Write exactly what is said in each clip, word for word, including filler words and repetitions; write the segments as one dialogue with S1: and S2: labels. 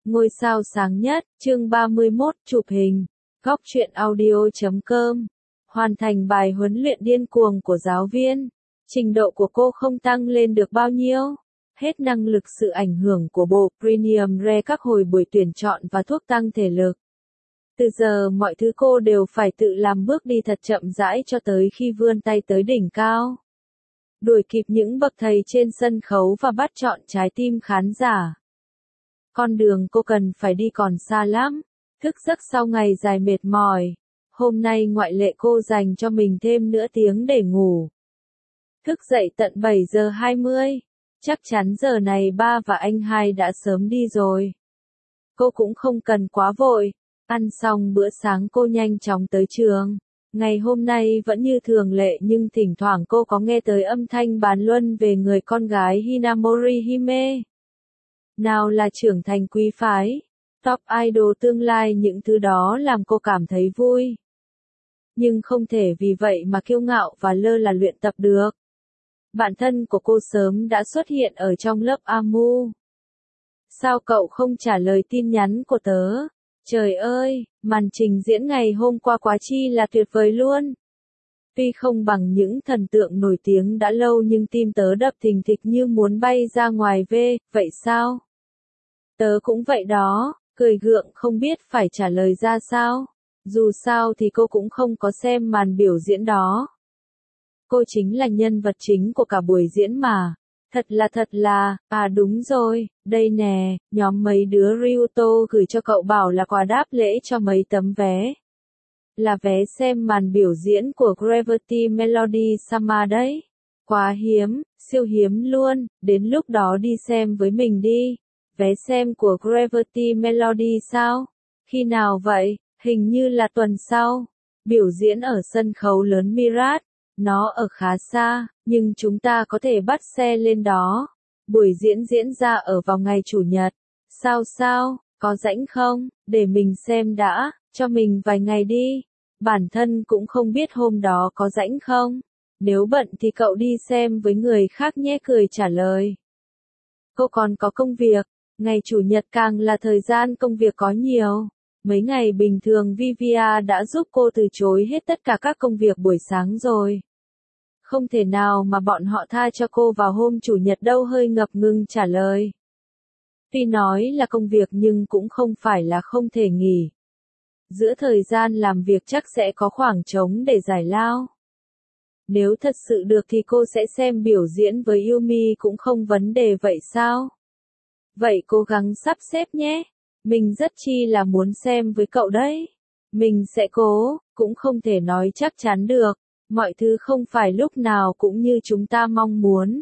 S1: Ngôi sao sáng nhất, chương ba mươi mốt, chụp hình. Góc truyện audio chấm com. Hoàn thành bài huấn luyện điên cuồng của giáo viên. Trình độ của cô không tăng lên được bao nhiêu. Hết năng lực sự ảnh hưởng của bộ Premium Re các hồi buổi tuyển chọn và thuốc tăng thể lực. Từ giờ mọi thứ cô đều phải tự làm bước đi thật chậm rãi cho tới khi vươn tay tới đỉnh cao. Đuổi kịp những bậc thầy trên sân khấu và bắt chọn trái tim khán giả. Con đường cô cần phải đi còn xa lắm. Thức giấc sau ngày dài mệt mỏi. Hôm nay ngoại lệ cô dành cho mình thêm nửa tiếng để ngủ. Thức dậy tận bảy giờ hai mươi. Chắc chắn giờ này ba và anh hai đã sớm đi rồi. Cô cũng không cần quá vội. Ăn xong bữa sáng cô nhanh chóng tới trường. Ngày hôm nay vẫn như thường lệ nhưng thỉnh thoảng cô có nghe tới âm thanh bàn luân về người con gái Hinamori Hime. Nào là trưởng thành quý phái, top idol tương lai, những thứ đó làm cô cảm thấy vui. Nhưng không thể vì vậy mà kiêu ngạo và lơ là luyện tập được. Bạn thân của cô sớm đã xuất hiện ở trong lớp Amu. Sao cậu không trả lời tin nhắn của tớ? Trời ơi, màn trình diễn ngày hôm qua quá chi là tuyệt vời luôn. Tuy không bằng những thần tượng nổi tiếng đã lâu nhưng tim tớ đập thình thịch như muốn bay ra ngoài về, vậy sao? Tớ cũng vậy đó, cười gượng không biết phải trả lời ra sao. Dù sao thì cô cũng không có xem màn biểu diễn đó. Cô chính là nhân vật chính của cả buổi diễn mà. Thật là thật là, à đúng rồi, đây nè, nhóm mấy đứa Ryuto gửi cho cậu bảo là quà đáp lễ cho mấy tấm vé. Là vé xem màn biểu diễn của Gravity Melody Sama đấy. Quá hiếm, siêu hiếm luôn, đến lúc đó đi xem với mình đi. Vé xem của Gravity Melody sao? Khi nào vậy? Hình như là tuần sau. Biểu diễn ở sân khấu lớn Mirat. Nó ở khá xa, nhưng chúng ta có thể bắt xe lên đó. Buổi diễn diễn ra ở vào ngày Chủ nhật. Sao sao, có rảnh không? Để mình xem đã, cho mình vài ngày đi. Bản thân cũng không biết hôm đó có rảnh không. Nếu bận thì cậu đi xem với người khác nhé, cười trả lời. Cô còn có công việc. Ngày Chủ nhật càng là thời gian công việc có nhiều. Mấy ngày bình thường Vivia đã giúp cô từ chối hết tất cả các công việc buổi sáng rồi. Không thể nào mà bọn họ tha cho cô vào hôm Chủ nhật đâu, hơi ngập ngừng trả lời. Tuy nói là công việc nhưng cũng không phải là không thể nghỉ. Giữa thời gian làm việc chắc sẽ có khoảng trống để giải lao. Nếu thật sự được thì cô sẽ xem biểu diễn với Yumi cũng không vấn đề, vậy sao? Vậy cố gắng sắp xếp nhé. Mình rất chi là muốn xem với cậu đấy. Mình sẽ cố, cũng không thể nói chắc chắn được. Mọi thứ không phải lúc nào cũng như chúng ta mong muốn.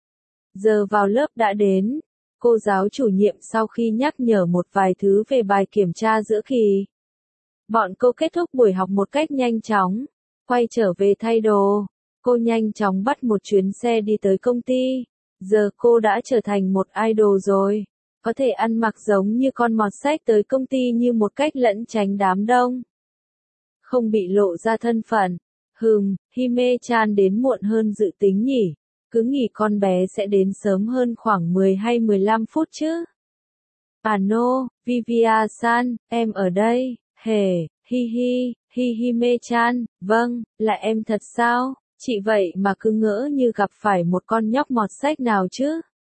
S1: Giờ vào lớp đã đến. Cô giáo chủ nhiệm sau khi nhắc nhở một vài thứ về bài kiểm tra giữa kỳ. Bọn cô kết thúc buổi học một cách nhanh chóng. Quay trở về thay đồ. Cô nhanh chóng bắt một chuyến xe đi tới công ty. Giờ cô đã trở thành một idol rồi. Có thể ăn mặc giống như con mọt sách tới công ty như một cách lẫn tránh đám đông. Không bị lộ ra thân phận. Hừm, Hime-chan đến muộn hơn dự tính nhỉ. Cứ nghĩ con bé sẽ đến sớm hơn khoảng mười hay mười lăm phút chứ. À no, Vivia-san, em ở đây. Hề, hi hi, hi Hime-chan, vâng, là em thật sao? Chị vậy mà cứ ngỡ như gặp phải một con nhóc mọt sách nào chứ.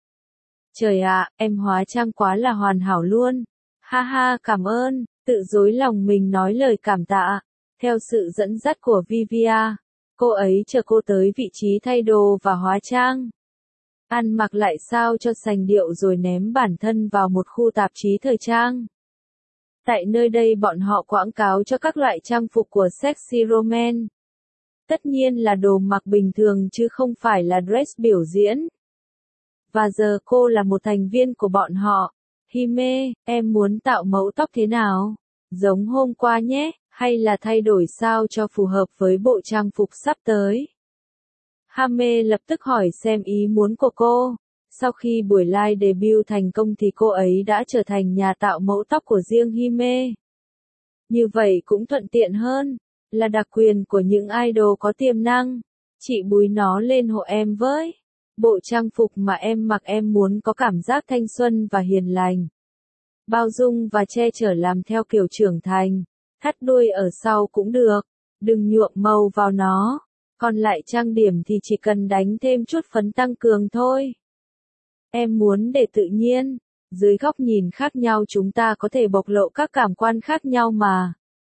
S1: Trời ạ, em hóa trang quá là hoàn hảo luôn. Ha ha, cảm ơn, tự dối lòng mình nói lời cảm tạ. Theo sự dẫn dắt của Vivia, cô ấy chờ cô tới vị trí thay đồ và hóa trang. Ăn mặc lại sao cho sành điệu rồi ném bản thân vào một khu tạp chí thời trang. Tại nơi đây bọn họ quảng cáo cho các loại trang phục của sexy romance. Tất nhiên là đồ mặc bình thường chứ không phải là dress biểu diễn. Và giờ cô là một thành viên của bọn họ. Hime, em muốn tạo mẫu tóc thế nào? Giống hôm qua nhé, hay là thay đổi sao cho phù hợp với bộ trang phục sắp tới? Hime lập tức hỏi xem ý muốn của cô. Sau khi buổi live debut thành công thì cô ấy đã trở thành nhà tạo mẫu tóc của riêng Hime. Như vậy cũng thuận tiện hơn, là đặc quyền của những idol có tiềm năng. Chị búi nó lên hộ em với. Bộ trang phục mà em mặc em muốn có cảm giác thanh xuân và hiền lành. bao dung và che chở làm theo kiểu trưởng thành, thắt đuôi ở sau cũng được, đừng nhuộm màu vào nó, còn lại trang điểm thì chỉ cần đánh thêm chút phấn tăng cường thôi. Em muốn để tự nhiên, dưới góc nhìn khác nhau chúng ta có thể bộc lộ các cảm quan khác nhau mà.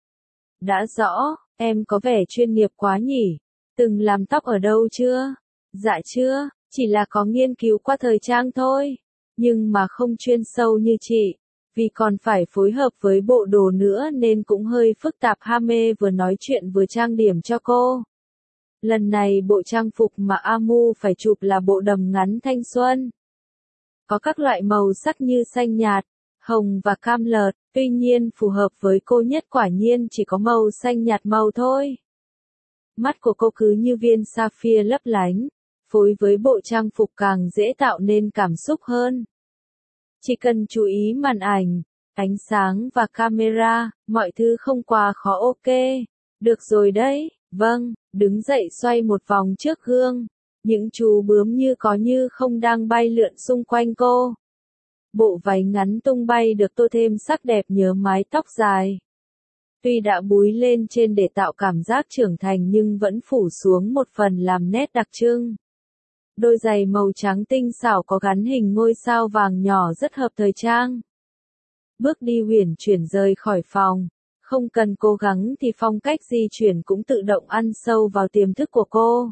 S1: Đã rõ, em có vẻ chuyên nghiệp quá nhỉ, từng làm tóc ở đâu chưa? Dạ chưa, chỉ là có nghiên cứu qua thời trang thôi, nhưng mà không chuyên sâu như chị, vì còn phải phối hợp với bộ đồ nữa nên cũng hơi phức tạp. Hame vừa nói chuyện vừa trang điểm cho cô. Lần này bộ trang phục mà Amu phải chụp là bộ đầm ngắn thanh xuân. Có các loại màu sắc như xanh nhạt, hồng và cam lợt, tuy nhiên phù hợp với cô nhất quả nhiên chỉ có màu xanh nhạt màu thôi. Mắt của cô cứ như viên sapphire lấp lánh, phối với bộ trang phục càng dễ tạo nên cảm xúc hơn. Chỉ cần chú ý màn ảnh, ánh sáng và camera, mọi thứ không quá khó. Ok, được rồi đấy, vâng, đứng dậy xoay một vòng trước gương. Những chú bướm như có như không đang bay lượn xung quanh cô. Bộ váy ngắn tung bay được tô thêm sắc đẹp nhớ mái tóc dài. Tuy đã búi lên trên để tạo cảm giác trưởng thành nhưng vẫn phủ xuống một phần làm nét đặc trưng. Đôi giày màu trắng tinh xảo có gắn hình ngôi sao vàng nhỏ rất hợp thời trang. Bước đi uyển chuyển rời khỏi phòng. Không cần cố gắng thì phong cách di chuyển cũng tự động ăn sâu vào tiềm thức của cô.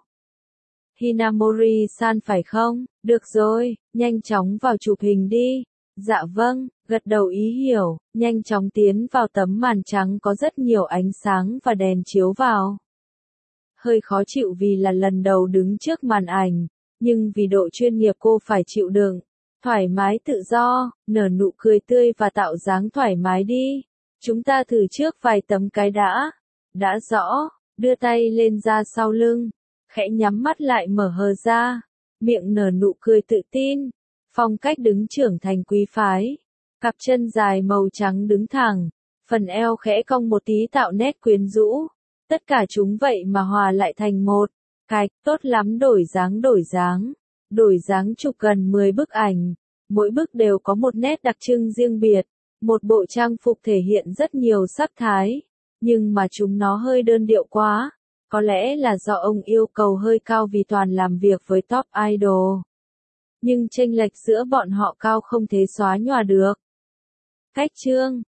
S1: Hinamori-san phải không? Được rồi, nhanh chóng vào chụp hình đi. Dạ vâng, gật đầu ý hiểu, nhanh chóng tiến vào tấm màn trắng có rất nhiều ánh sáng và đèn chiếu vào. Hơi khó chịu vì là lần đầu đứng trước màn ảnh, nhưng vì độ chuyên nghiệp cô phải chịu đựng. Thoải mái tự do, nở nụ cười tươi và tạo dáng thoải mái đi. Chúng ta thử trước vài tấm cái đã. Đã rõ, đưa tay lên ra sau lưng. Khẽ nhắm mắt lại mở hờ ra, miệng nở nụ cười tự tin, phong cách đứng trưởng thành quý phái, cặp chân dài màu trắng đứng thẳng, phần eo khẽ cong một tí tạo nét quyến rũ, tất cả chúng vậy mà hòa lại thành một, cái, tốt lắm. Đổi dáng đổi dáng, đổi dáng chụp gần mười bức ảnh, mỗi bức đều có một nét đặc trưng riêng biệt, một bộ trang phục thể hiện rất nhiều sắc thái, nhưng mà chúng nó hơi đơn điệu quá. Có lẽ là do ông yêu cầu hơi cao vì toàn làm việc với top idol. Nhưng chênh lệch giữa bọn họ cao không thể xóa nhòa được. Cách chương